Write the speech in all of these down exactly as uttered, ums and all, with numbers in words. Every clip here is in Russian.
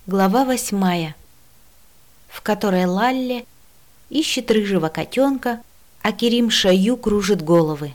Глава восьмая, в которой Лалли ищет рыжего котенка, а Керим Шаю кружит головы.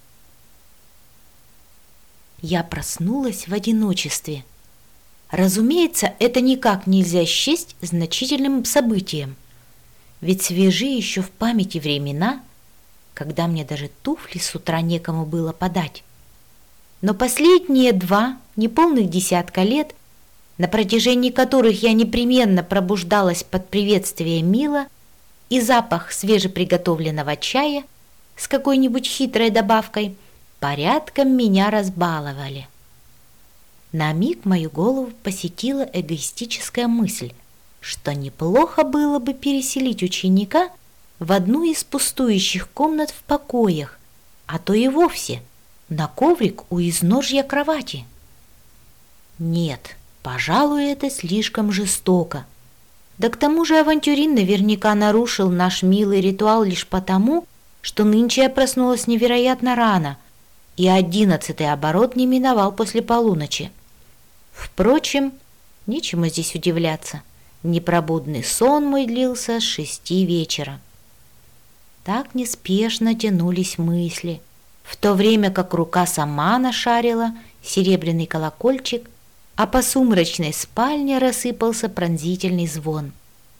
Я проснулась в одиночестве. Разумеется, это никак нельзя счесть значительным событием, ведь свежи еще в памяти времена, когда мне даже туфли с утра некому было подать. Но последние два неполных десятка лет, на протяжении которых я непременно пробуждалась под приветствие Мила и запах свежеприготовленного чая с какой-нибудь хитрой добавкой, порядком меня разбаловали. На миг мою голову посетила эгоистическая мысль, что неплохо было бы переселить ученика в одну из пустующих комнат в покоях, а то и вовсе на коврик у изножья кровати. Нет, пожалуй, это слишком жестоко. Да к тому же авантюрин наверняка нарушил наш милый ритуал лишь потому, что нынче я проснулась невероятно рано, и одиннадцатый оборот не миновал после полуночи. Впрочем, нечему здесь удивляться. Непробудный сон мой длился с шести вечера. Так неспешно тянулись мысли, в то время как рука сама нашарила серебряный колокольчик, а по сумрачной спальне рассыпался пронзительный звон.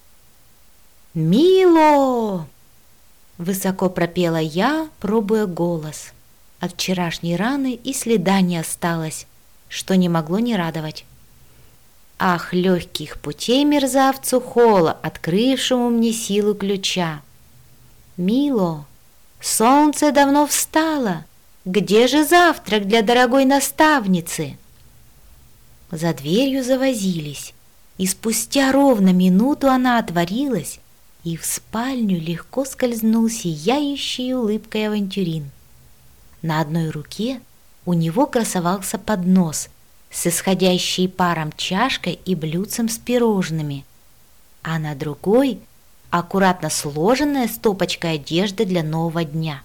«Мило!» — высоко пропела я, пробуя голос. От вчерашней раны и следа не осталось, что не могло не радовать. Ах, легких путей мерзавцу Хола, открывшему мне силу ключа! «Мило, солнце давно встало! Где же завтрак для дорогой наставницы?» За дверью завозились, и спустя ровно минуту она отворилась, и в спальню легко скользнул сияющей улыбкой авантюрин. На одной руке у него красовался поднос с исходящей паром чашкой и блюдцем с пирожными, а на другой аккуратно сложенная стопочка одежды для нового дня.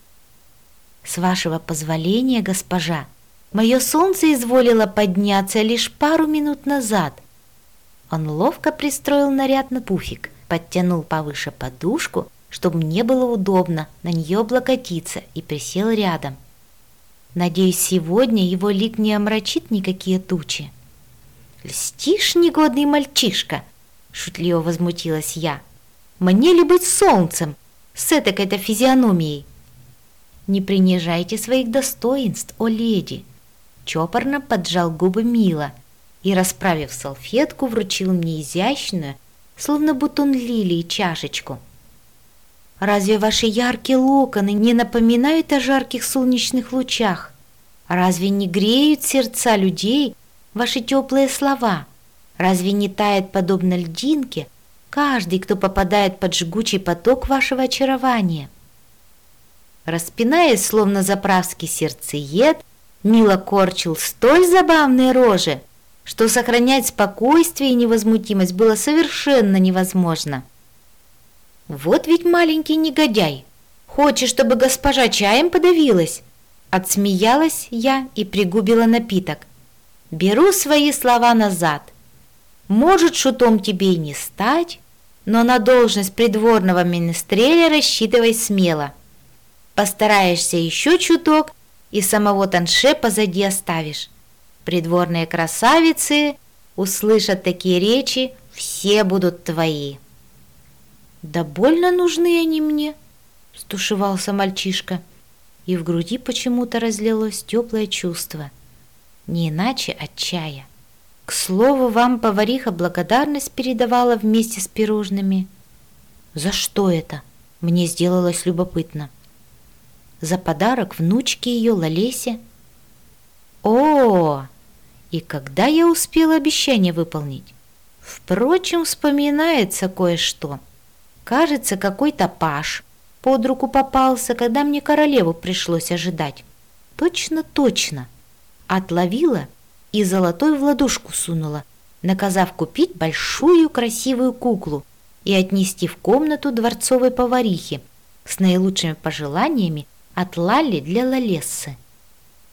«С вашего позволения, госпожа, мое солнце изволило подняться лишь пару минут назад». Он ловко пристроил наряд на пуфик, подтянул повыше подушку, чтобы мне было удобно на нее облокотиться, и присел рядом. «Надеюсь, сегодня его лик не омрачит никакие тучи». «Льстишь, негодный мальчишка!» — шутливо возмутилась я. «Мне ли быть солнцем с этакой-то физиономией?» «Не принижайте своих достоинств, о леди!» Чопорно поджал губы Мила и, расправив салфетку, вручил мне изящную, словно бутон лилии, чашечку. «Разве ваши яркие локоны не напоминают о жарких солнечных лучах? Разве не греют сердца людей ваши теплые слова? Разве не тает, подобно льдинке, каждый, кто попадает под жгучий поток вашего очарования?» Распинаясь, словно заправский сердцеед, Мила корчил столь забавные рожи, что сохранять спокойствие и невозмутимость было совершенно невозможно. «Вот ведь маленький негодяй! Хочешь, чтобы госпожа чаем подавилась?» Отсмеялась я и пригубила напиток. «Беру свои слова назад. Может, шутом тебе и не стать, но на должность придворного менестреля рассчитывай смело. Постараешься еще чуток, и самого Танше позади оставишь. Придворные красавицы услышат такие речи, все будут твои». «Да больно нужны они мне», — стушевался мальчишка, и в груди почему-то разлилось теплое чувство, не иначе от чая. «К слову, вам повариха благодарность передавала вместе с пирожными». «За что это?» — мне сделалось любопытно. «За подарок внучке ее Лалесе». «О, и когда я успела обещание выполнить? Впрочем, вспоминается кое-что. Кажется, какой-то паж под руку попался, когда мне королеву пришлось ожидать. Точно, точно. Отловила и золотой в ладошку сунула, наказав купить большую красивую куклу и отнести в комнату дворцовой поварихи с наилучшими пожеланиями от Лалли для Лалессы.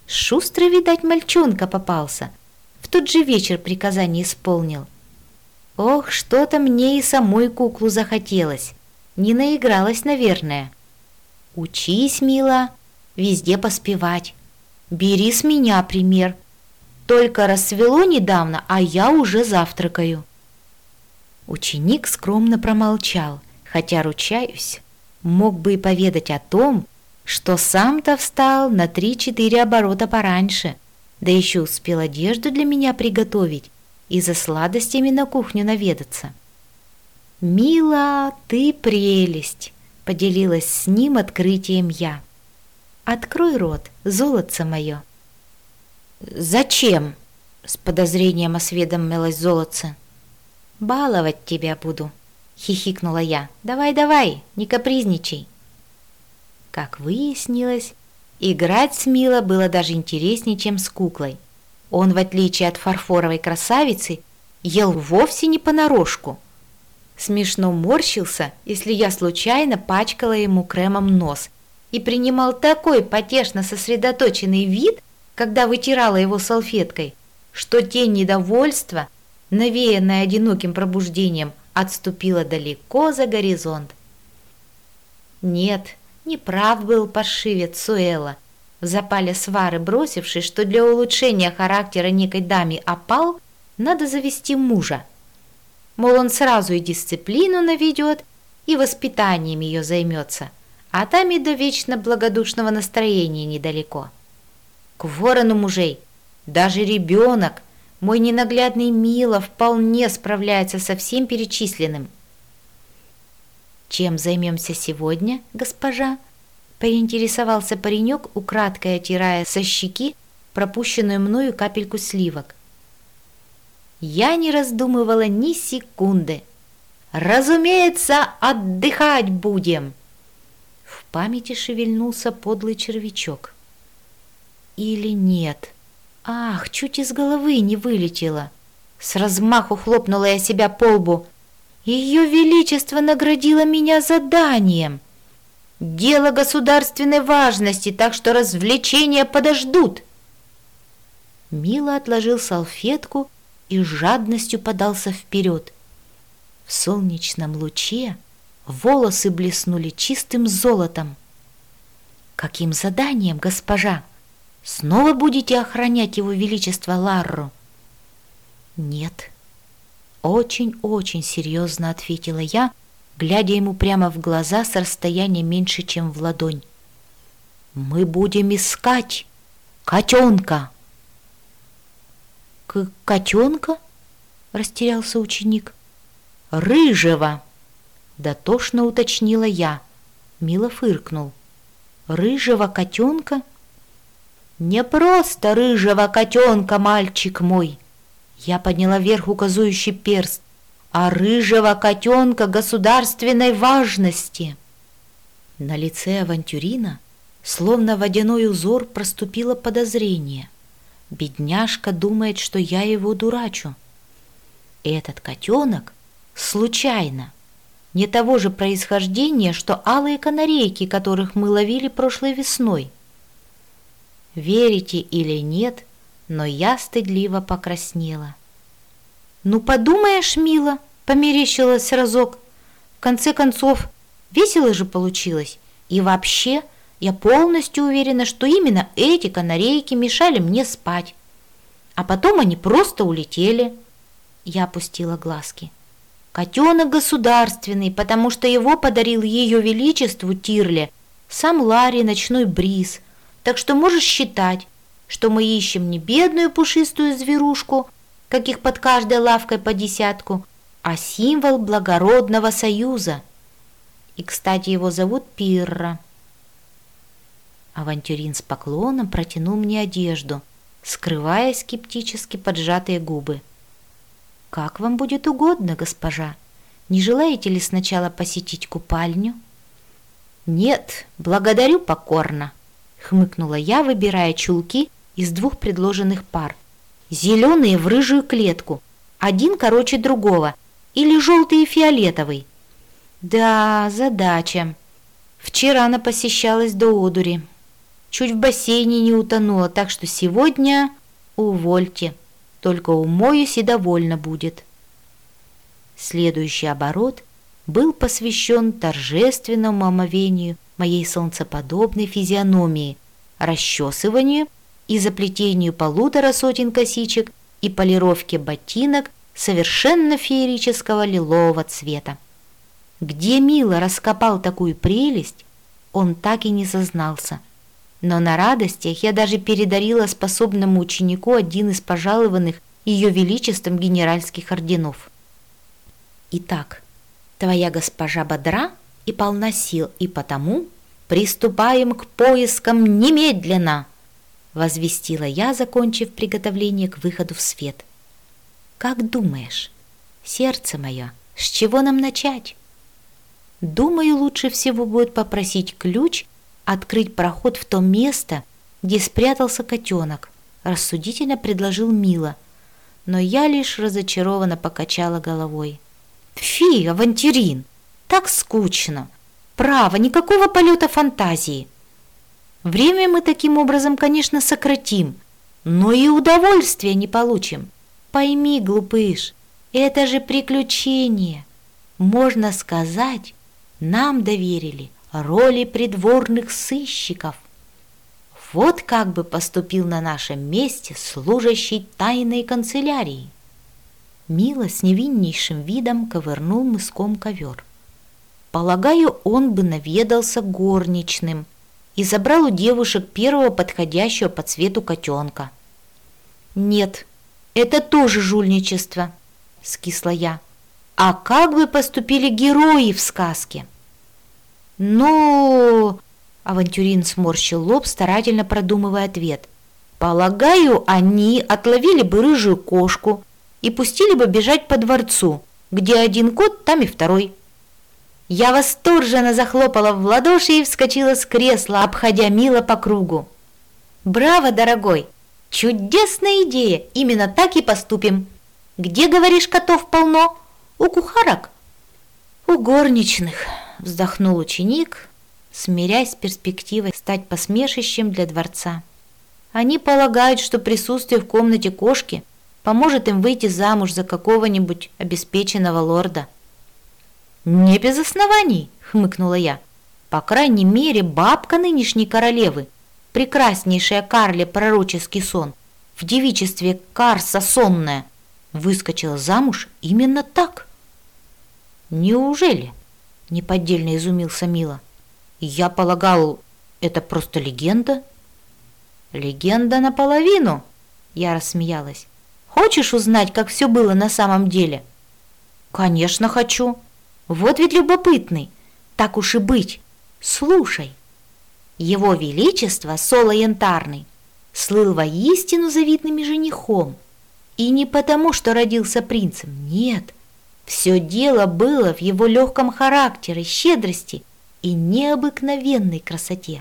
Шустрый, видать, мальчонка попался. В тот же вечер приказание исполнил. Ох, что-то мне и самой куклу захотелось. Не наигралась, наверное. Учись, мила, везде поспевать. Бери с меня пример. Только рассвело недавно, а я уже завтракаю. Ученик скромно промолчал, хотя, ручаюсь, мог бы и поведать о том, что сам-то встал на три-четыре оборота пораньше, да еще успел одежду для меня приготовить и за сладостями на кухню наведаться. «Мила, ты прелесть!» — поделилась с ним открытием я. «Открой рот, золотце мое!» «Зачем?» — с подозрением осведомилась золотце. «Баловать тебя буду», — хихикнула я. «Давай-давай, не капризничай». Как выяснилось, играть с Мило было даже интереснее, чем с куклой. Он, в отличие от фарфоровой красавицы, ел вовсе не понарошку. Смешно морщился, если я случайно пачкала ему кремом нос, и принимал такой потешно сосредоточенный вид, когда вытирала его салфеткой, что тень недовольства, навеянная одиноким пробуждением, отступила далеко за горизонт. Нет, не прав был паршивец Суэла, в запале свары бросивший, что для улучшения характера некой даме опал надо завести мужа. Мол, он сразу и дисциплину наведет, и воспитанием ее займется, а там и до вечно благодушного настроения недалеко. К ворону мужей даже ребенок, мой ненаглядный Мило, вполне справляется со всем перечисленным. «Чем займемся сегодня, госпожа?» — поинтересовался паренек, украдкой отирая со щеки пропущенную мною капельку сливок. Я не раздумывала ни секунды. «Разумеется, отдыхать будем!» В памяти шевельнулся подлый червячок. Или нет? Ах, чуть из головы не вылетело. С размаху хлопнула я себя по лбу. Ее Величество наградило меня заданием. Дело государственной важности, так что развлечения подождут. Мило отложил салфетку и с жадностью подался вперед. В солнечном луче волосы блеснули чистым золотом. «Каким заданием, госпожа? Снова будете охранять его величество Ларру?» «Нет», — очень-очень серьезно ответила я, глядя ему прямо в глаза с расстояния меньше, чем в ладонь. «Мы будем искать котенка». «К котенка?» — растерялся ученик. «Рыжего!» — дотошно уточнила я. Мило фыркнул. «Рыжего котенка?» «Не просто рыжего котенка, мальчик мой!» Я подняла вверх указующий перст. «А рыжего котенка государственной важности!» На лице авантюрина, словно водяной узор, проступило подозрение. Бедняжка думает, что я его дурачу. Этот котенок случайно не того же происхождения, что алые канарейки, которых мы ловили прошлой весной. Верите или нет, но я стыдливо покраснела. «Ну, подумаешь, мило», — померещилась разок. «В конце концов, весело же получилось. И вообще, я полностью уверена, что именно эти канарейки мешали мне спать. А потом они просто улетели». Я опустила глазки. «Котенок государственный, потому что его подарил ее величеству Тирле сам Ларри Ночной Бриз. Так что можешь считать, что мы ищем не бедную пушистую зверушку, каких под каждой лавкой по десятку, а символ благородного союза. И, кстати, его зовут Пирра». Авантюрин с поклоном протянул мне одежду, скрывая скептически поджатые губы. «Как вам будет угодно, госпожа. Не желаете ли сначала посетить купальню?» «Нет, благодарю покорно», — хмыкнула я, выбирая чулки из двух предложенных пар. «Зеленые в рыжую клетку, один короче другого, или желтый и фиолетовый». «Да, задача. Вчера она посещалась до одури. Чуть в бассейне не утонула, так что сегодня увольте. Только умоюсь и довольно будет». Следующий оборот был посвящен торжественному омовению моей солнцеподобной физиономии, расчесыванию и заплетению полутора сотен косичек и полировке ботинок совершенно феерического лилового цвета. Где Мила раскопал такую прелесть, он так и не сознался. Но на радостях я даже передарила способному ученику один из пожалованных Ее Величеством генеральских орденов. Итак, твоя госпожа бодра и полна сил, и потому приступаем к поискам немедленно, возвестила я, закончив приготовление к выходу в свет. Как думаешь, сердце мое, с чего нам начать? Думаю, лучше всего будет попросить ключ открыть проход в то место, где спрятался котенок, рассудительно предложил Мила, но я лишь разочарованно покачала головой. Фи, авантюрин, так скучно. Право, никакого полета фантазии. Время мы таким образом, конечно, сократим, но и удовольствия не получим. Пойми, глупыш, это же приключение. Можно сказать, нам доверили роли придворных сыщиков. Вот как бы поступил на нашем месте служащий тайной канцелярии. Мила с невиннейшим видом ковырнул мыском ковер. Полагаю, он бы наведался горничным и забрал у девушек первого подходящего по цвету котенка. Нет, это тоже жульничество, скисла я. А как бы поступили герои в сказке? Ну, авантюрин сморщил лоб, старательно продумывая ответ. Полагаю, они отловили бы рыжую кошку и пустили бы бежать по дворцу, где один кот, там и второй. Я восторженно захлопала в ладоши и вскочила с кресла, обходя Мила по кругу. «Браво, дорогой! Чудесная идея! Именно так и поступим! Где, говоришь, котов полно? У кухарок?» «У горничных», — вздохнул ученик, смирясь с перспективой стать посмешищем для дворца. «Они полагают, что присутствие в комнате кошки поможет им выйти замуж за какого-нибудь обеспеченного лорда». «Не без оснований», — хмыкнула я. «По крайней мере, бабка нынешней королевы, прекраснейшая Карле пророческий сон, в девичестве Карса сонная, выскочила замуж именно так». «Неужели?» — неподдельно изумился Мила. «Я полагал, это просто легенда». «Легенда наполовину», — я рассмеялась. «Хочешь узнать, как все было на самом деле?» «Конечно хочу. Вот ведь любопытный. Так уж и быть. Слушай. Его Величество Соло Янтарный слыл воистину завидным женихом. И не потому, что родился принцем, нет. Все дело было в его легком характере, щедрости и необыкновенной красоте.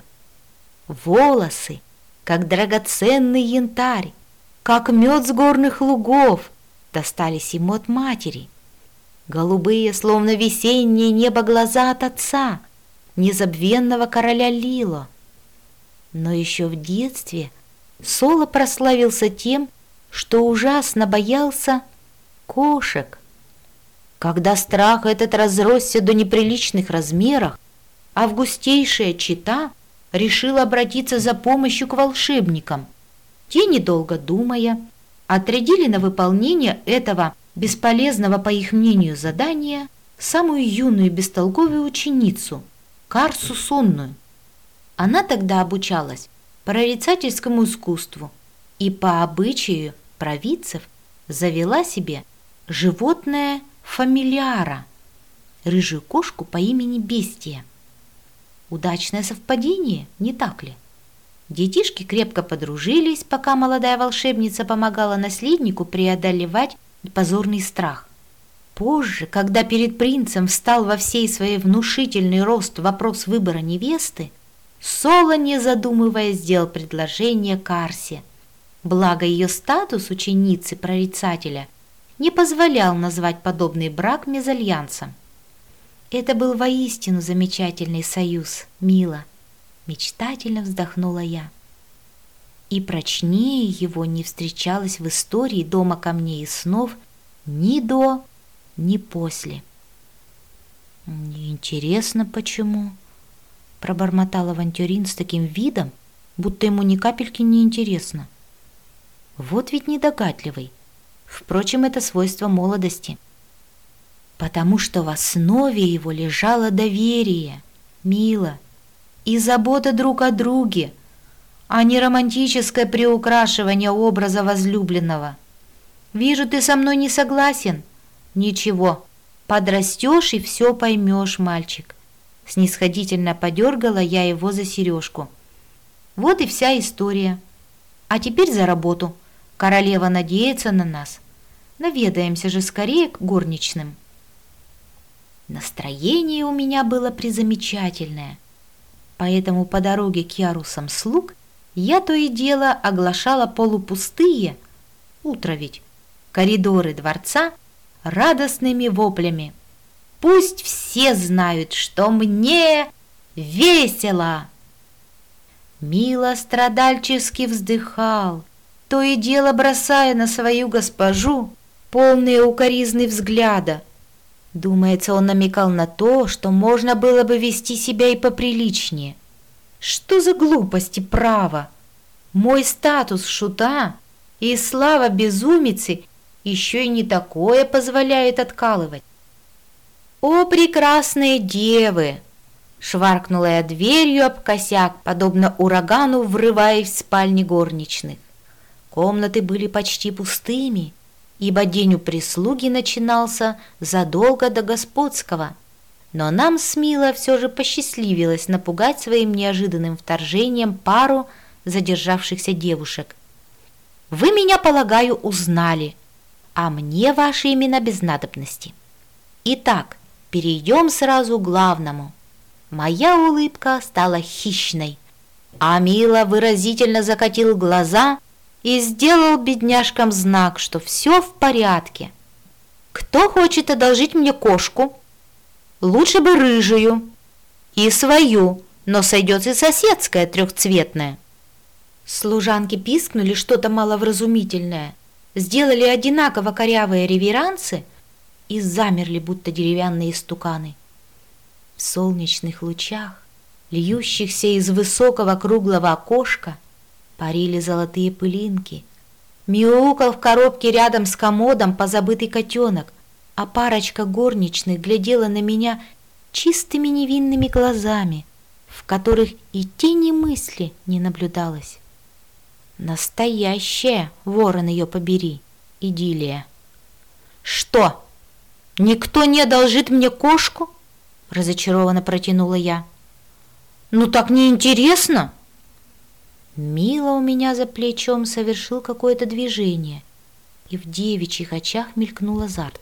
Волосы, как драгоценный янтарь, как мед с горных лугов, достались ему от матери. Голубые, словно весеннее небо, глаза от отца, незабвенного короля Лило. Но еще в детстве Соло прославился тем, что ужасно боялся кошек. Когда страх этот разросся до неприличных размеров, августейшая чета решила обратиться за помощью к волшебникам. Те, недолго думая, отрядили на выполнение этого бесполезного, по их мнению, задания самую юную бестолковую ученицу, Карсу Сонную. Она тогда обучалась прорицательскому искусству и по обычаю провидцев завела себе животное фамильяра, рыжую кошку по имени Бестия. Удачное совпадение, не так ли? Детишки крепко подружились, пока молодая волшебница помогала наследнику преодолевать позорный страх. Позже, когда перед принцем встал во всей своей внушительный рост вопрос выбора невесты, Соло, не задумываясь, сделал предложение Карсе. Благо ее статус ученицы-прорицателя не позволял назвать подобный брак мезальянсом. Это был воистину замечательный союз, Мила, мечтательно вздохнула я. И прочнее его не встречалось в истории дома камней и снов ни до, ни после. «Интересно, почему?» — пробормотал авантюрин с таким видом, будто ему ни капельки не интересно. Вот ведь недогадливый. Впрочем, это свойство молодости. Потому что в основе его лежало доверие, Мила, и забота друг о друге, а не романтическое приукрашивание образа возлюбленного. Вижу, ты со мной не согласен. Ничего, подрастешь и все поймешь, мальчик. Снисходительно подергала я его за сережку. Вот и вся история. А теперь за работу. Королева надеется на нас. Наведаемся же скорее к горничным. Настроение у меня было призамечательное. Поэтому по дороге к ярусам слуг я то и дело оглашала полупустые, утро ведь, коридоры дворца радостными воплями. Пусть все знают, что мне весело. Мила страдальчески вздыхал, то и дело бросая на свою госпожу полные укоризны взгляда. Думается, он намекал на то, что можно было бы вести себя и поприличнее. Что за глупости, право? Мой статус шута и слава безумицы еще и не такое позволяет откалывать. «О, прекрасные девы!» — шваркнула я дверью об косяк, подобно урагану, врываясь в спальни горничных. Комнаты были почти пустыми, ибо день у прислуги начинался задолго до господского. Но нам с Милой все же посчастливилось напугать своим неожиданным вторжением пару задержавшихся девушек. «Вы меня, полагаю, узнали, а мне ваши имена без надобности. Итак, перейдем сразу к главному». Моя улыбка стала хищной, а Мила выразительно закатил глаза и сделал бедняжкам знак, что все в порядке. «Кто хочет одолжить мне кошку? Лучше бы рыжую и свою, но сойдет и соседская трехцветная». Служанки пискнули что-то маловразумительное, сделали одинаково корявые реверансы и замерли, будто деревянные истуканы. В солнечных лучах, льющихся из высокого круглого окошка, парили золотые пылинки. Мяукал в коробке рядом с комодом позабытый котенок, а парочка горничных глядела на меня чистыми невинными глазами, в которых и тени мысли не наблюдалось. Настоящая, ворон ее побери, идиллия. «Что, никто не одолжит мне кошку?» — разочарованно протянула я. «Ну так неинтересно!» Мила у меня за плечом совершил какое-то движение, и в девичьих очах мелькнул азарт.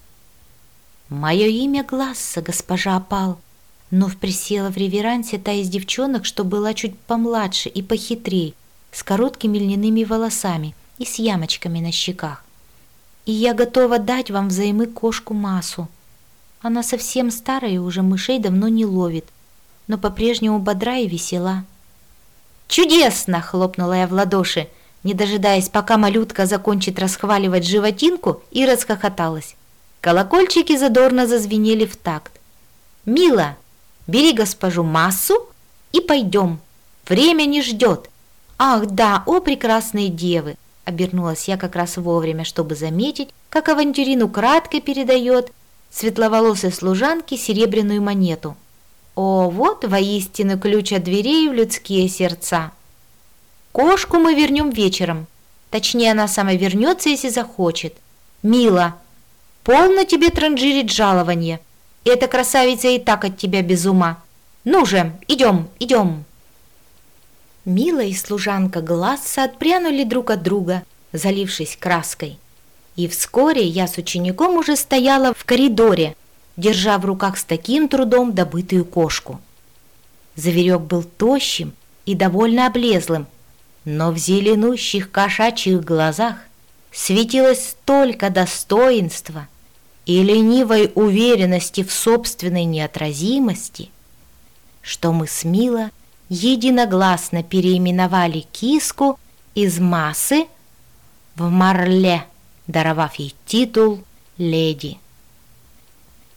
«Мое имя Гласса, госпожа Опал», — вновь присела в реверансе та из девчонок, что была чуть помладше и похитрей, с короткими льняными волосами и с ямочками на щеках. «И я готова дать вам взаймы кошку Масу. Она совсем старая и уже мышей давно не ловит, но по-прежнему бодра и весела». «Чудесно!» — хлопнула я в ладоши, не дожидаясь, пока малютка закончит расхваливать животинку, и расхохоталась. Колокольчики задорно зазвенели в такт. «Мила, бери госпожу Массу и пойдем. Время не ждет». «Ах да, о прекрасные девы!» — обернулась я как раз вовремя, чтобы заметить, как авантюрин украдкой передает светловолосой служанке серебряную монету. О, вот воистину ключ от дверей в людские сердца. «Кошку мы вернем вечером. Точнее, она сама вернется, если захочет. Мила, полно тебе транжирить жалование. Эта красавица и так от тебя без ума. Ну же, идем, идем». Мила и служанка Гласса отпрянули друг от друга, залившись краской. И вскоре я с учеником уже стояла в коридоре, держа в руках с таким трудом добытую кошку. Зверек был тощим и довольно облезлым, но в зеленущих кошачьих глазах светилось столько достоинства и ленивой уверенности в собственной неотразимости, что мы с Мила единогласно переименовали киску из Массы в Марле, даровав ей титул леди.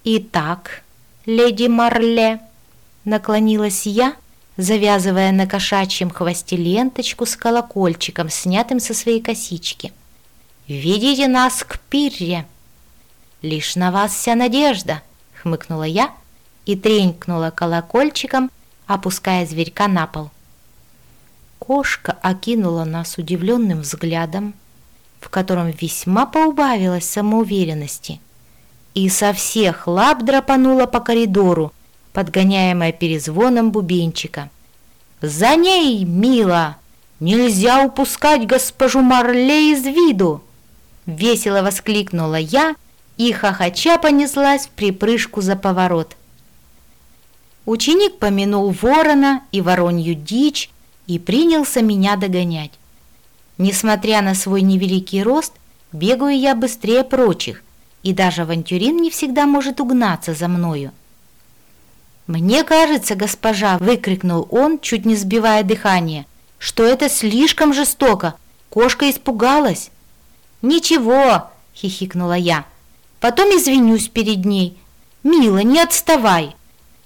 «Итак, леди Марле», — наклонилась я, завязывая на кошачьем хвосте ленточку с колокольчиком, снятым со своей косички. «Ведите нас к Пирре». «Лишь на вас вся надежда», — хмыкнула я и тренькнула колокольчиком, опуская зверька на пол. Кошка окинула нас удивленным взглядом, в котором весьма поубавилось самоуверенности, и со всех лап драпанула по коридору, подгоняемая перезвоном бубенчика. «За ней, мила! Нельзя упускать госпожу Марле из виду!» Весело воскликнула я и хохоча понеслась в припрыжку за поворот. Ученик помянул ворона и воронью дичь и принялся меня догонять. Несмотря на свой невеликий рост, бегаю я быстрее прочих, и даже авантюрин не всегда может угнаться за мною. «Мне кажется, госпожа», — выкрикнул он, чуть не сбивая дыхание, «что это слишком жестоко. Кошка испугалась». «Ничего», — хихикнула я, — «потом извинюсь перед ней. Мила, не отставай».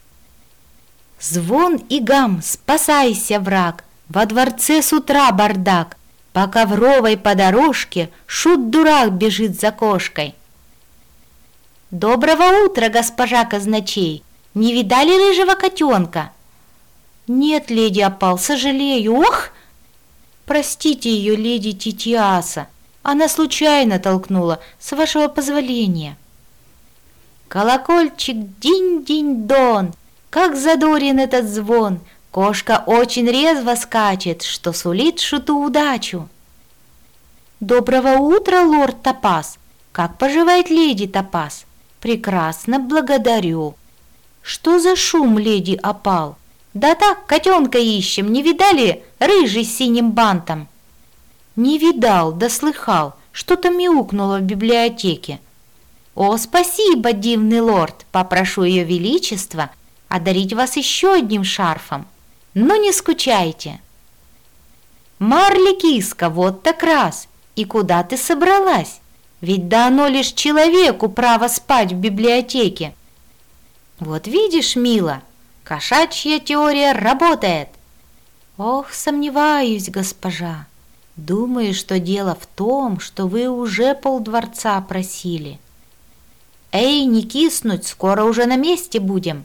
Звон и гам, спасайся, враг, во дворце с утра бардак, по ковровой по дорожке шут-дурак бежит за кошкой. «Доброго утра, госпожа казначей! Не видали рыжего котенка?» «Нет, леди Опал, сожалею, ох!» «Простите ее, леди Титиаса, она случайно толкнула, с вашего позволения». Колокольчик динь-динь-дон, как задорен этот звон, кошка очень резво скачет, что сулит шуту удачу. «Доброго утра, лорд Топаз! Как поживает леди Топаз?» «Прекрасно, благодарю». «Что за шум, леди Опал?» «Да так, котенка ищем, не видали, рыжий с синим бантом?» «Не видал, да слыхал, что-то мяукнуло в библиотеке». «О, спасибо, дивный лорд, попрошу ее величество одарить вас еще одним шарфом. Но не скучайте». «Марли, киска, вот так раз, и куда ты собралась? Ведь дано лишь человеку право спать в библиотеке». «Вот видишь, мила, кошачья теория работает». «Ох, сомневаюсь, госпожа. Думаю, что дело в том, что вы уже полдворца просили». «Эй, не киснуть, скоро уже на месте будем».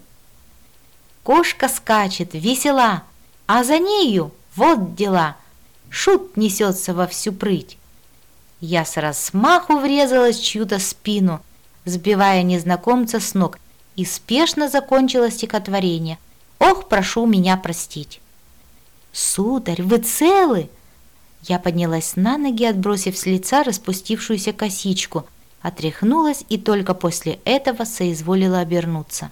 Кошка скачет, весела, а за нею вот дела. Шут несется во всю прыть. Я с размаху врезалась в чью-то спину, сбивая незнакомца с ног, и спешно закончила стихотворение. «Ох, прошу меня простить». «Сударь, вы целы?» Я поднялась на ноги, отбросив с лица распустившуюся косичку, отряхнулась и только после этого соизволила обернуться.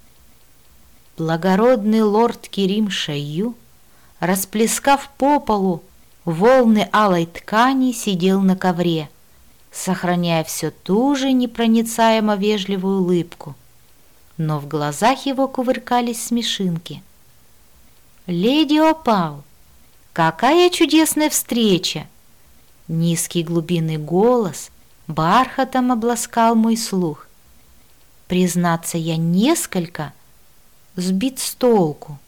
Благородный лорд Керим Шайю, расплескав по полу волны алой ткани, сидел на ковре, сохраняя все ту же непроницаемо вежливую улыбку, но в глазах его кувыркались смешинки. «Леди Опал, какая чудесная встреча!» Низкий глубинный голос бархатом обласкал мой слух. Признаться, я несколько сбит с толку.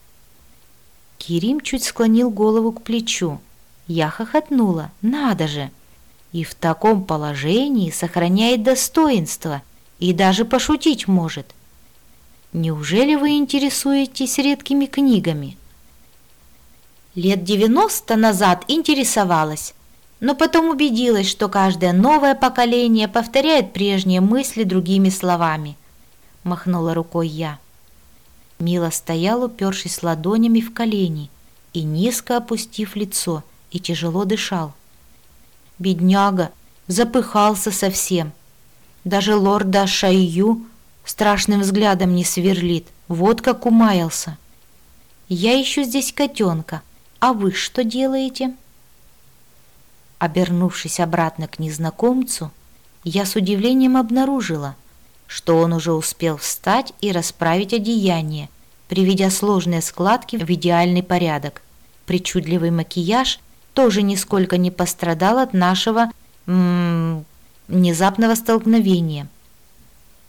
Керим чуть склонил голову к плечу. Я хохотнула. Надо же! И в таком положении сохраняет достоинство и даже пошутить может. Неужели вы интересуетесь редкими книгами? Лет девяносто назад интересовалась, но потом убедилась, что каждое новое поколение повторяет прежние мысли другими словами. Махнула рукой я. Мила стоял, упершись ладонями в колени и низко опустив лицо, и тяжело дышал. Бедняга запыхался совсем. Даже лорда Шайю страшным взглядом не сверлит, вот как умаялся. «Я ищу здесь котенка, а вы что делаете?» Обернувшись обратно к незнакомцу, я с удивлением обнаружила, что он уже успел встать и расправить одеяние, приведя сложные складки в идеальный порядок. Причудливый макияж тоже нисколько не пострадал от нашего м-м, внезапного столкновения.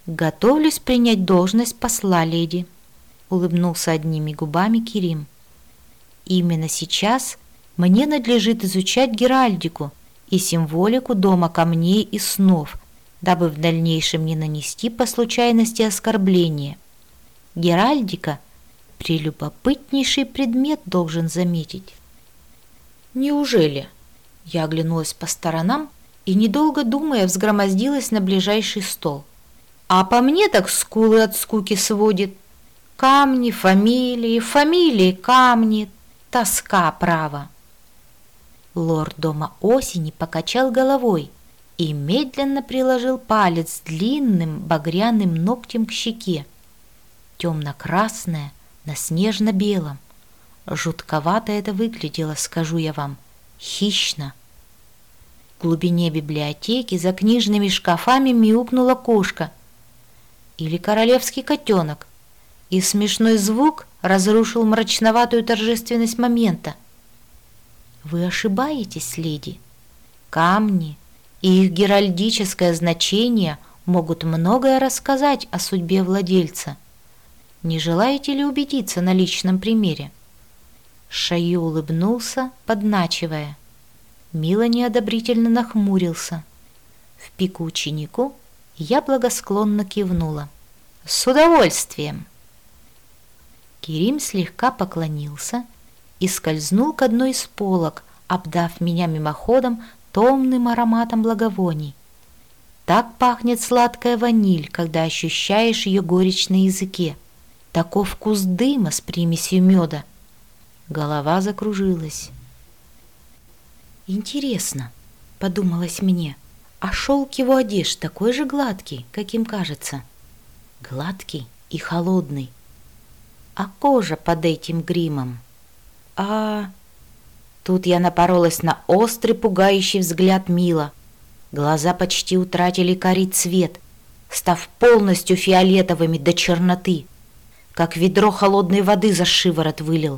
Готовлюсь принять должность посла, леди, улыбнулся одними губами Керим. Именно сейчас мне надлежит изучать геральдику и символику дома камней и снов, дабы в дальнейшем не нанести по случайности оскорбления. Геральдика — прелюбопытнейший предмет, должен заметить. Неужели? Я оглянулась по сторонам и, недолго думая, взгромоздилась на ближайший стол. А по мне так скулы от скуки сводит. Камни, фамилии, фамилии, камни, тоска, право. Лорд дома осени покачал головой и медленно приложил палец длинным багряным ногтем к щеке. Темно-красное на снежно-белом. Жутковато это выглядело, скажу я вам, хищно. В глубине библиотеки за книжными шкафами мяукнула кошка или королевский котенок, и смешной звук разрушил мрачноватую торжественность момента. Вы ошибаетесь, леди. Камни и их геральдическое значение могут многое рассказать о судьбе владельца. Не желаете ли убедиться на личном примере? Шайю улыбнулся, подначивая. Мило неодобрительно нахмурился. В пику ученику я благосклонно кивнула. С удовольствием. Керим слегка поклонился и скользнул к одной из полок, обдав меня мимоходом томным ароматом благовоний. Так пахнет сладкая ваниль, когда ощущаешь ее горечь на языке. Таков вкус дыма с примесью меда. Голова закружилась. Интересно, подумалось мне, а шелк его одежд такой же гладкий, каким кажется. Гладкий и холодный. А кожа под этим гримом? А... Тут я напоролась на острый, пугающий взгляд Мила. Глаза почти утратили карий цвет, став полностью фиолетовыми до черноты, как ведро холодной воды за шиворот вылил.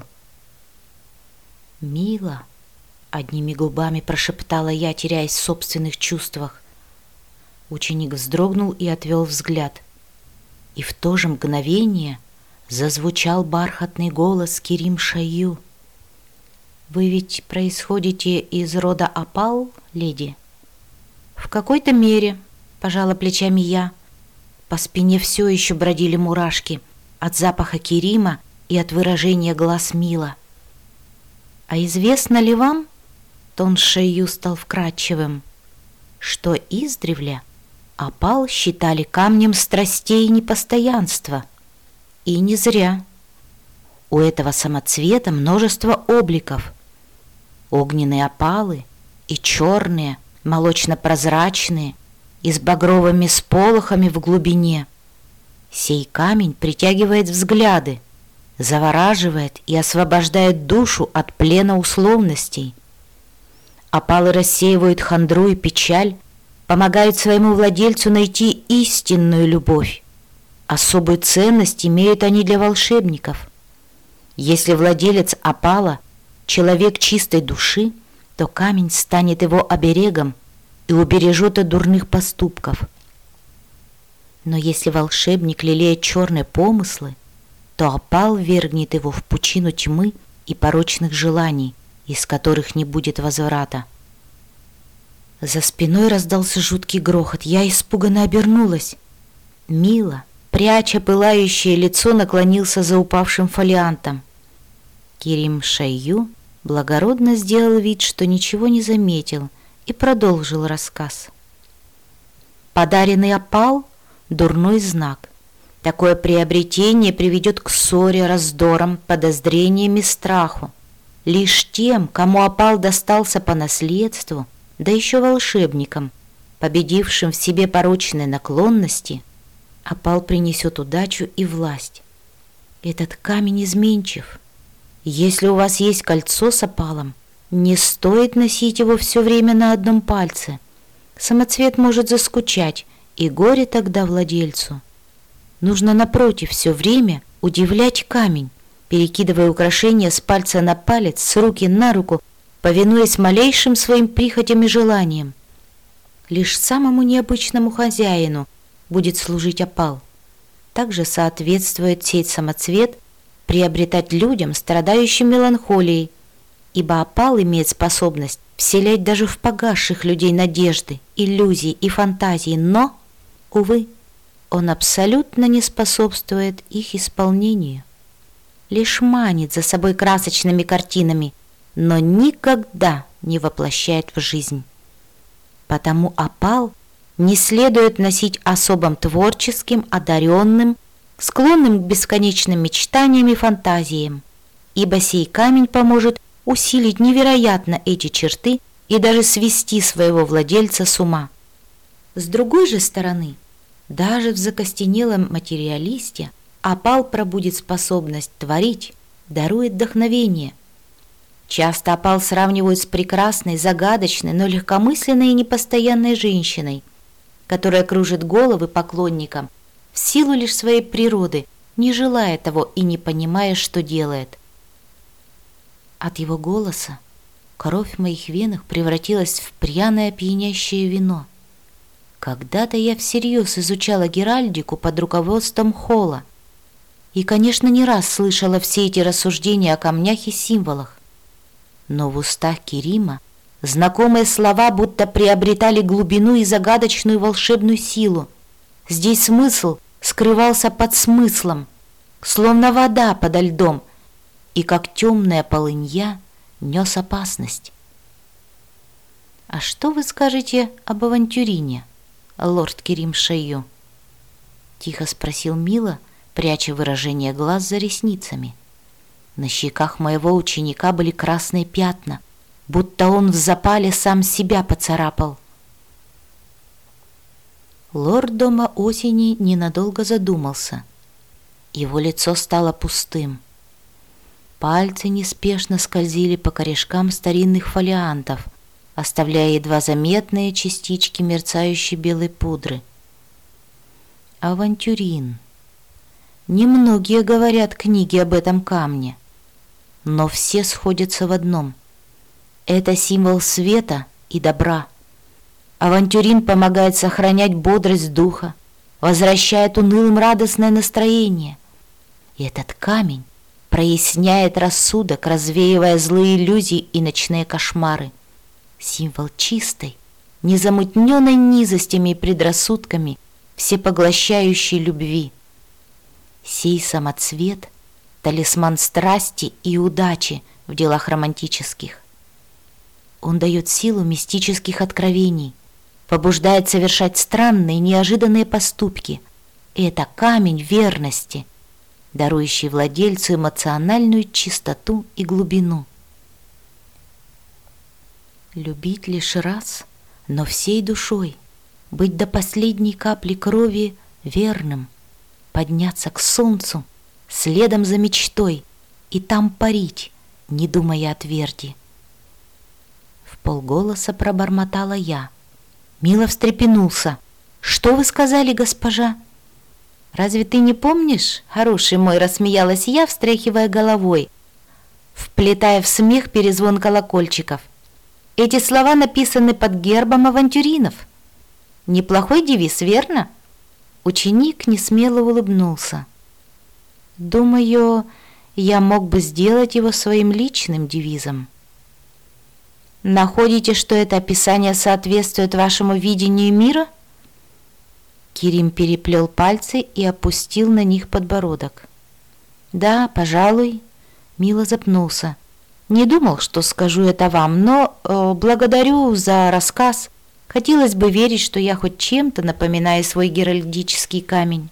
«Мила», — одними губами прошептала я, теряясь в собственных чувствах. Ученик вздрогнул и отвел взгляд. И в то же мгновение зазвучал бархатный голос Керим Шайю. «Вы ведь происходите из рода Апал, леди?» «В какой-то мере», — пожала плечами я. По спине все еще бродили мурашки от запаха Керима и от выражения глаз Мила. «А известно ли вам, — тон Шайю стал вкрадчивым, — что издревле Апал считали камнем страстей и непостоянства? И не зря. У этого самоцвета множество обликов. Огненные опалы и черные, молочно-прозрачные, и с багровыми сполохами в глубине. Сей камень притягивает взгляды, завораживает и освобождает душу от плена условностей. Опалы рассеивают хандру и печаль, помогают своему владельцу найти истинную любовь. Особую ценность имеют они для волшебников. Если владелец опала — человек чистой души, то камень станет его оберегом и убережет от дурных поступков. Но если волшебник лелеет черные помыслы, то опал ввергнет его в пучину тьмы и порочных желаний, из которых не будет возврата. За спиной раздался жуткий грохот. Я испуганно обернулась. Мило, пряча пылающее лицо, наклонился за упавшим фолиантом. Керим Шайю благородно сделал вид, что ничего не заметил, и продолжил рассказ. Подаренный опал — дурной знак. Такое приобретение приведет к ссоре, раздорам, подозрениям и страху. Лишь тем, кому опал достался по наследству, да еще волшебникам, победившим в себе порочные наклонности, опал принесет удачу и власть. Этот камень изменчив. Если у вас есть кольцо с опалом, не стоит носить его все время на одном пальце. Самоцвет может заскучать, и горе тогда владельцу. Нужно, напротив, все время удивлять камень, перекидывая украшения с пальца на палец, с руки на руку, повинуясь малейшим своим прихотям и желаниям. Лишь самому необычному хозяину будет служить опал. Также соответствует сеть самоцвет приобретать людям, страдающим меланхолией, ибо опал имеет способность вселять даже в погасших людей надежды, иллюзии и фантазии, но, увы, он абсолютно не способствует их исполнению. Лишь манит за собой красочными картинами, но никогда не воплощает в жизнь. Потому опал не следует носить особым творческим, одаренным, склонным к бесконечным мечтаниям и фантазиям, ибо сей камень поможет усилить невероятно эти черты и даже свести своего владельца с ума. С другой же стороны, даже в закостенелом материалисте опал пробудит способность творить, дарует вдохновение. Часто опал сравнивают с прекрасной, загадочной, но легкомысленной и непостоянной женщиной, которая кружит головы поклонникам в силу лишь своей природы, не желая того и не понимая, что делает. От его голоса кровь в моих венах превратилась в пряное пьянящее вино. Когда-то я всерьез изучала геральдику под руководством Холла и, конечно, не раз слышала все эти рассуждения о камнях и символах. Но в устах Керима знакомые слова будто приобретали глубину и загадочную волшебную силу. Здесь смысл скрывался под смыслом, словно вода подо льдом, и как темная полынья нес опасность. «А что вы скажете об авантюрине, лорд Керим Шейю?» — тихо спросил Мила, пряча выражение глаз за ресницами. На щеках моего ученика были красные пятна, будто он в запале сам себя поцарапал. Лорд Дома Осени ненадолго задумался. Его лицо стало пустым. Пальцы неспешно скользили по корешкам старинных фолиантов, оставляя едва заметные частички мерцающей белой пудры. Авантюрин. Немногие говорят книги об этом камне, но все сходятся в одном. Это символ света и добра. Авантюрин помогает сохранять бодрость духа, возвращает унылым радостное настроение. И этот камень проясняет рассудок, развеивая злые иллюзии и ночные кошмары. Символ чистой, незамутненной низостями и предрассудками, всепоглощающей любви. Сей самоцвет — талисман страсти и удачи в делах романтических. Он дает силу мистических откровений, побуждает совершать странные, неожиданные поступки. И это камень верности, дарующий владельцу эмоциональную чистоту и глубину. Любить лишь раз, но всей душой, быть до последней капли крови верным, подняться к солнцу, следом за мечтой, и там парить, не думая о тверди. В полголоса пробормотала я. Мило встрепенулся. «Что вы сказали, госпожа?» «Разве ты не помнишь, хороший мой?» — рассмеялась я, встряхивая головой, вплетая в смех перезвон колокольчиков. «Эти слова написаны под гербом авантюринов. Неплохой девиз, верно?» Ученик несмело улыбнулся. «Думаю, я мог бы сделать его своим личным девизом». «Находите, что это описание соответствует вашему видению мира?» Керим переплел пальцы и опустил на них подбородок. «Да, пожалуй», — Мило запнулся. «Не думал, что скажу это вам, но э, благодарю за рассказ. Хотелось бы верить, что я хоть чем-то напоминаю свой геральдический камень».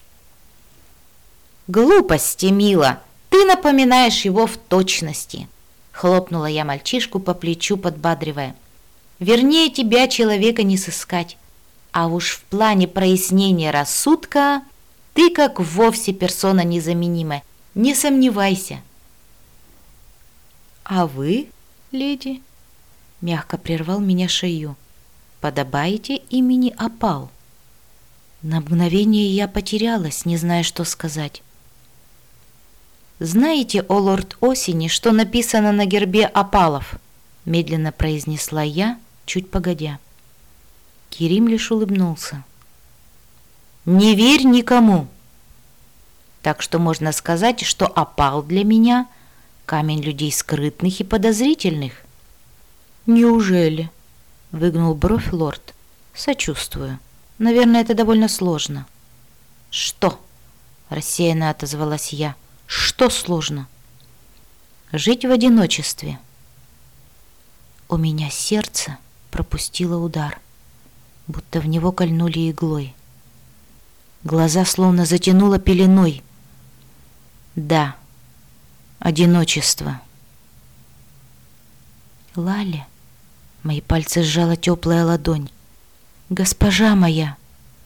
«Глупости, Мило, ты напоминаешь его в точности», — хлопнула я мальчишку по плечу, подбадривая. «Вернее, тебя, человека, не сыскать. А уж в плане прояснения рассудка ты как вовсе персона незаменимая, не сомневайся». «А вы, леди?» — мягко прервал меня Шейю. «Подобаете имени опал?» На мгновение я потерялась, не зная, что сказать. «Знаете, о лорд Осени, что написано на гербе опалов?» — медленно произнесла я, чуть погодя. Керим лишь улыбнулся. Не верь никому. Так что можно сказать, что опал для меня камень людей скрытных и подозрительных. Неужели? Выгнул бровь лорд. Сочувствую. Наверное, это довольно сложно. Что? Рассеянно отозвалась я. Что сложно? Жить в одиночестве. У меня сердце пропустило удар, будто в него кольнули иглой. Глаза словно затянуло пеленой. Да, одиночество. Лаля, мои пальцы сжала теплая ладонь. Госпожа моя.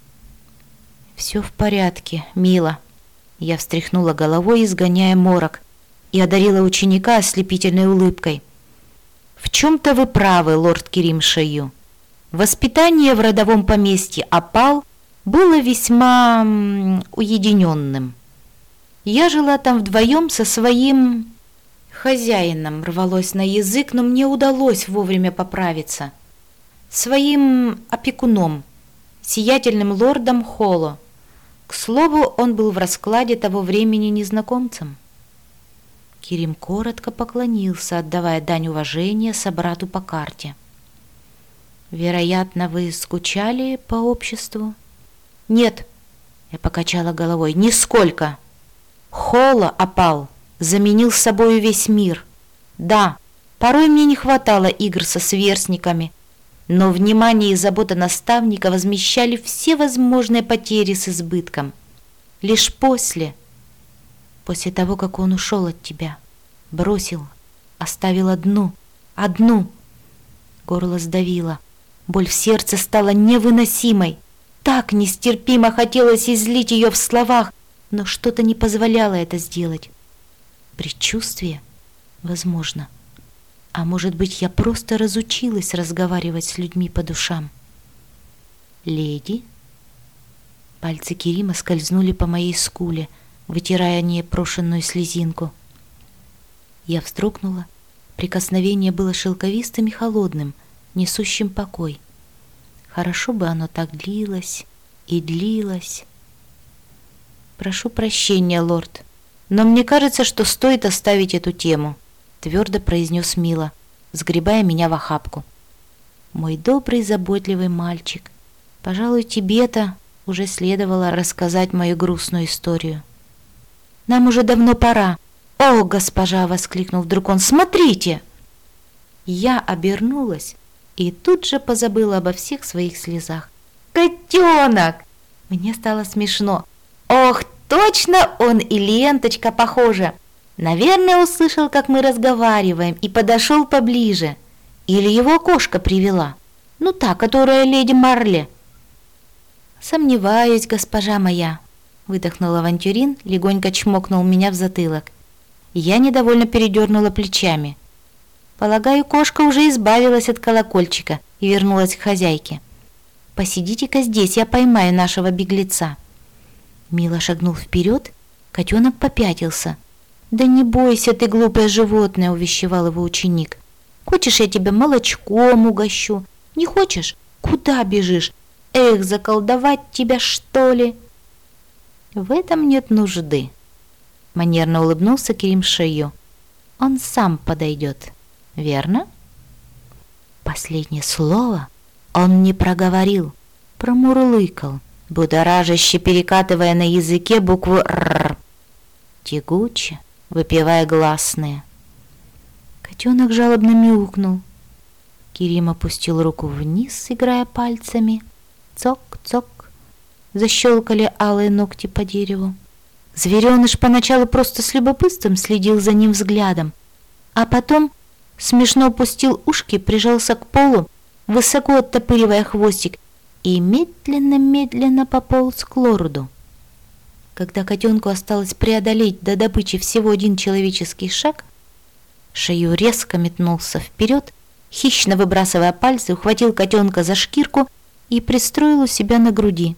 Все в порядке, мила. Я встряхнула головой, изгоняя морок, и одарила ученика ослепительной улыбкой. В чем-то вы правы, лорд Керим Шаю. Воспитание в родовом поместье опал было весьма м, уединенным. Я жила там вдвоем со своим хозяином, рвалось на язык, но мне удалось вовремя поправиться. Своим опекуном, сиятельным лордом Холло. К слову, он был в раскладе того времени незнакомцем. Керим коротко поклонился, отдавая дань уважения собрату по карте. «Вероятно, вы скучали по обществу?» «Нет», — я покачала головой, — «нисколько. Холло опал, заменил собою весь мир. Да, порой мне не хватало игр со сверстниками, но внимание и забота наставника возмещали все возможные потери с избытком. Лишь после, после того, как он ушел от тебя, бросил, оставил одну, одну». Горло сдавило, боль в сердце стала невыносимой. Так нестерпимо хотелось излить ее в словах, но что-то не позволяло это сделать. Предчувствие? Возможно. А может быть, я просто разучилась разговаривать с людьми по душам. «Леди?» Пальцы Керима скользнули по моей скуле, вытирая непрошенную слезинку. Я вздрогнула. Прикосновение было шелковистым и холодным, несущим покой. Хорошо бы оно так длилось и длилось. «Прошу прощения, лорд, но мне кажется, что стоит оставить эту тему», — твердо произнес Мила, сгребая меня в охапку. «Мой добрый, заботливый мальчик, пожалуй, тебе-то уже следовало рассказать мою грустную историю. Нам уже давно пора». «О, госпожа!» — воскликнул вдруг он. «Смотрите!» Я обернулась и тут же позабыла обо всех своих слезах. «Котенок!» Мне стало смешно. «Ох, точно он и ленточка похожа! Наверное, услышал, как мы разговариваем, и подошел поближе. Или его кошка привела. Ну та, которая леди Марли». «Сомневаюсь, госпожа моя», — выдохнул авантюрин, легонько чмокнул меня в затылок. Я недовольно передернула плечами. Полагаю, кошка уже избавилась от колокольчика и вернулась к хозяйке. «Посидите-ка здесь, я поймаю нашего беглеца». Мила шагнул вперед, котенок попятился. «Да не бойся ты, глупое животное», — увещевал его ученик. «Хочешь, я тебя молочком угощу? Не хочешь? Куда бежишь? Эх, заколдовать тебя, что ли?» «В этом нет нужды», — манерно улыбнулся Керим Шаю. «Он сам подойдет, верно?» Последнее слово он не проговорил, промурлыкал, будоражаще перекатывая на языке букву «Р», тягуче, выпивая гласные. Котенок жалобно мяукнул. Керим опустил руку вниз, играя пальцами. Цок-цок, защелкали алые ногти по дереву. Звереныш поначалу просто с любопытством следил за ним взглядом, а потом смешно опустил ушки, прижался к полу, высоко оттопыривая хвостик, и медленно-медленно пополз к лорду. Когда котенку осталось преодолеть до добычи всего один человеческий шаг, Шаю резко метнулся вперед, хищно выбрасывая пальцы, ухватил котенка за шкирку и пристроил у себя на груди.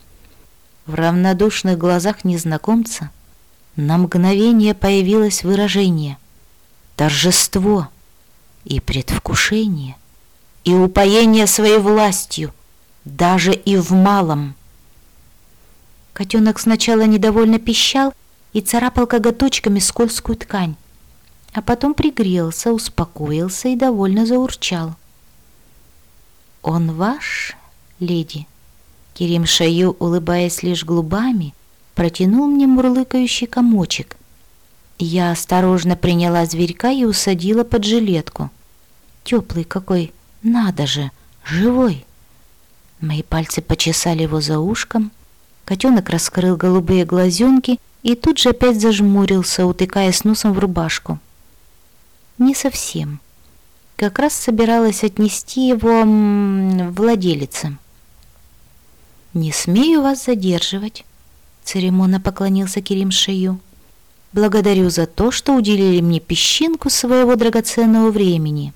В равнодушных глазах незнакомца на мгновение появилось выражение: торжество и предвкушение, и упоение своей властью, даже и в малом. Котенок сначала недовольно пищал и царапал коготочками скользкую ткань, а потом пригрелся, успокоился и довольно заурчал. «Он ваш, леди?» Керим-Шаю, улыбаясь лишь губами, протянул мне мурлыкающий комочек. Я осторожно приняла зверька и усадила под жилетку. Теплый какой, надо же, живой. Мои пальцы почесали его за ушком. Котенок раскрыл голубые глазенки и тут же опять зажмурился, утыкаясь носом в рубашку. Не совсем. Как раз собиралась отнести его м, владелице. «Не смею вас задерживать», — церемонно поклонился Керим-Шаю. «Благодарю за то, что уделили мне песчинку своего драгоценного времени».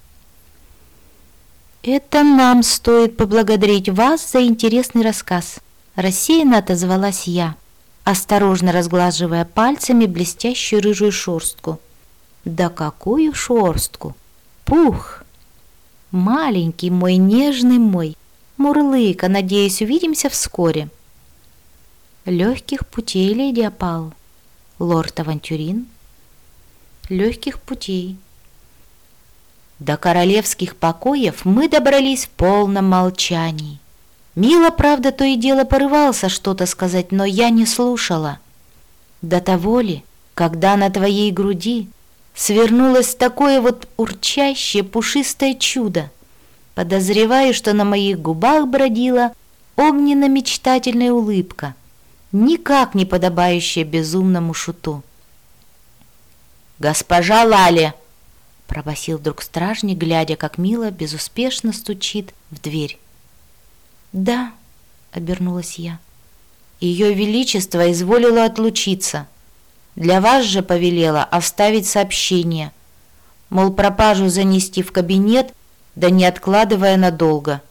«Это нам стоит поблагодарить вас за интересный рассказ», — рассеянно отозвалась я, осторожно разглаживая пальцами блестящую рыжую шерстку. «Да какую шерстку! Пух! Маленький мой, нежный мой! Мурлыка, надеюсь, увидимся вскоре!» «Легких путей, леди Опал, лорд-авантюрин, легких путей». До королевских покоев мы добрались в полном молчании. Мила, правда, то и дело порывался что-то сказать, но я не слушала. До того ли, когда на твоей груди свернулось такое вот урчащее пушистое чудо, подозреваю, что на моих губах бродила огненно-мечтательная улыбка, никак не подобающая безумному шуту. «Госпожа Лали!» — пробасил вдруг стражник, глядя, как Мила безуспешно стучит в дверь. «Да», — обернулась я. «Ее Величество изволило отлучиться. Для вас же повелела оставить сообщение, мол, пропажу занести в кабинет, да не откладывая надолго».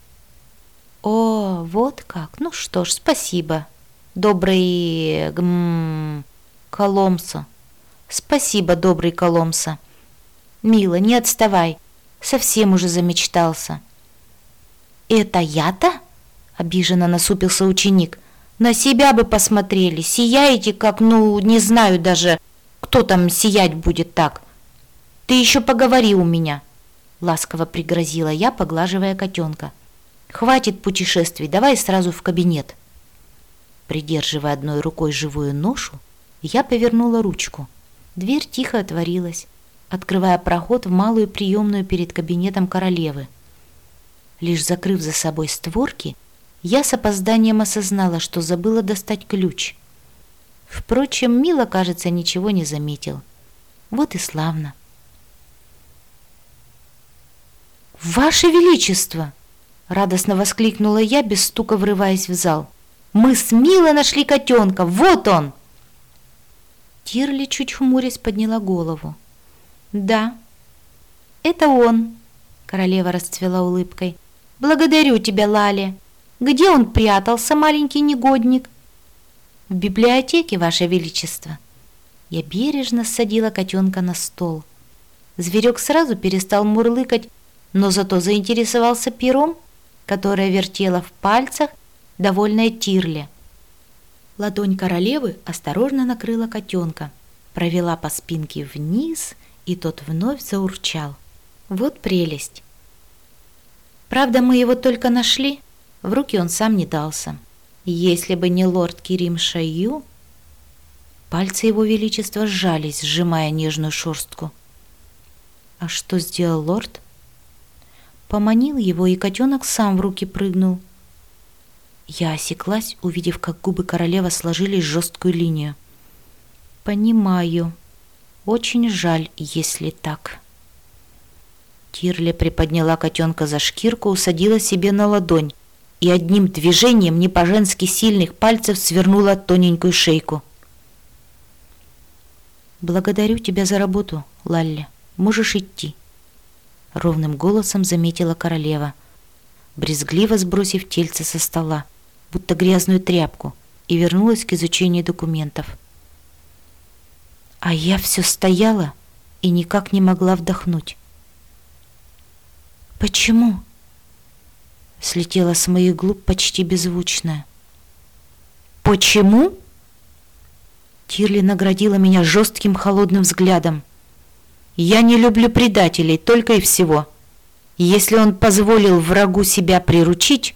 «О, вот как! Ну что ж, спасибо, добрый гм, Коломса. Спасибо, добрый Коломса. Мила, не отставай, совсем уже замечтался». «Это я-то?» — обиженно насупился ученик. «На себя бы посмотрели, сияете как, ну, не знаю даже, кто там сиять будет так. Ты еще поговори у меня», — ласково пригрозила я, поглаживая котенка. «Хватит путешествий, давай сразу в кабинет». Придерживая одной рукой живую ношу, я повернула ручку. Дверь тихо отворилась, открывая проход в малую приемную перед кабинетом королевы. Лишь закрыв за собой створки, я с опозданием осознала, что забыла достать ключ. Впрочем, Мила, кажется, ничего не заметил. Вот и славно. «Ваше Величество!» — радостно воскликнула я, без стука врываясь в зал. «Мы с Милой нашли котенка! Вот он!» Тирли, чуть хмурясь, подняла голову. «Да, это он!» — королева расцвела улыбкой. «Благодарю тебя, Лали. Где он прятался, маленький негодник?» «В библиотеке, Ваше Величество». Я бережно ссадила котенка на стол. Зверек сразу перестал мурлыкать, но зато заинтересовался пером, которое вертела в пальцах довольная Тирли. Ладонь королевы осторожно накрыла котенка, провела по спинке вниз, и тот вновь заурчал. Вот прелесть. Правда, мы его только нашли, в руки он сам не дался. Если бы не лорд Керим-Шаю... Пальцы его величества сжались, сжимая нежную шерстку. А что сделал лорд? Поманил его, и котенок сам в руки прыгнул. Я осеклась, увидев, как губы королевы сложились в жесткую линию. «Понимаю. Очень жаль, если так». Тирли приподняла котенка за шкирку, усадила себе на ладонь и одним движением не по-женски сильных пальцев свернула тоненькую шейку. «Благодарю тебя за работу, Лалли. Можешь идти», — ровным голосом заметила королева, брезгливо сбросив тельце со стола, будто грязную тряпку, и вернулась к изучению документов. А я все стояла и никак не могла вдохнуть. «Почему?» — слетела с моих губ почти беззвучная. Почему? Тирли наградила меня жестким холодным взглядом. Я не люблю предателей, только и всего. Если он позволил врагу себя приручить...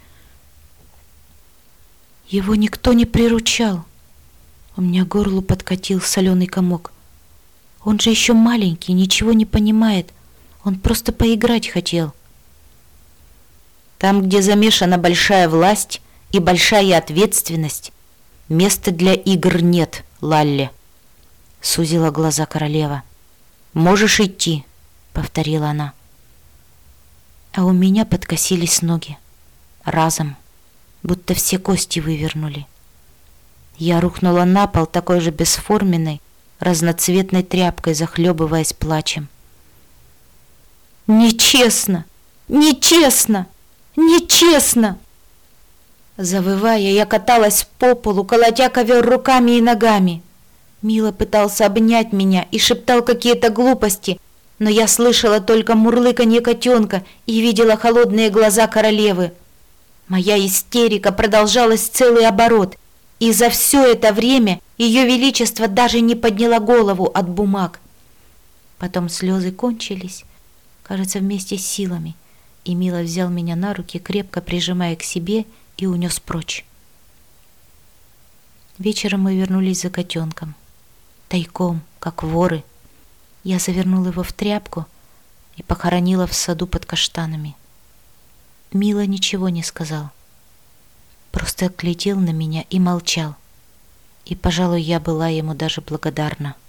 Его никто не приручал. У меня к горлу подкатил соленый комок. Он же еще маленький, ничего не понимает. Он просто поиграть хотел. Там, где замешана большая власть и большая ответственность, места для игр нет, Лалли, — сузила глаза королева. «Можешь идти», — повторила она. А у меня подкосились ноги. Разом, будто все кости вывернули. Я рухнула на пол такой же бесформенной, разноцветной тряпкой, захлебываясь плачем. «Нечестно! Нечестно! Нечестно!» Завывая, я каталась по полу, колотя ковер руками и ногами. Мила пытался обнять меня и шептал какие-то глупости, но я слышала только мурлыканье котенка и видела холодные глаза королевы. Моя истерика продолжалась целый оборот, и за все это время ее величество даже не подняла голову от бумаг. Потом слезы кончились, кажется, вместе с силами, и Мила взял меня на руки, крепко прижимая к себе, и унес прочь. Вечером мы вернулись за котенком. Тайком, как воры. Я завернула его в тряпку и похоронила в саду под каштанами. Мила ничего не сказал. Просто глядел на меня и молчал. И, пожалуй, я была ему даже благодарна.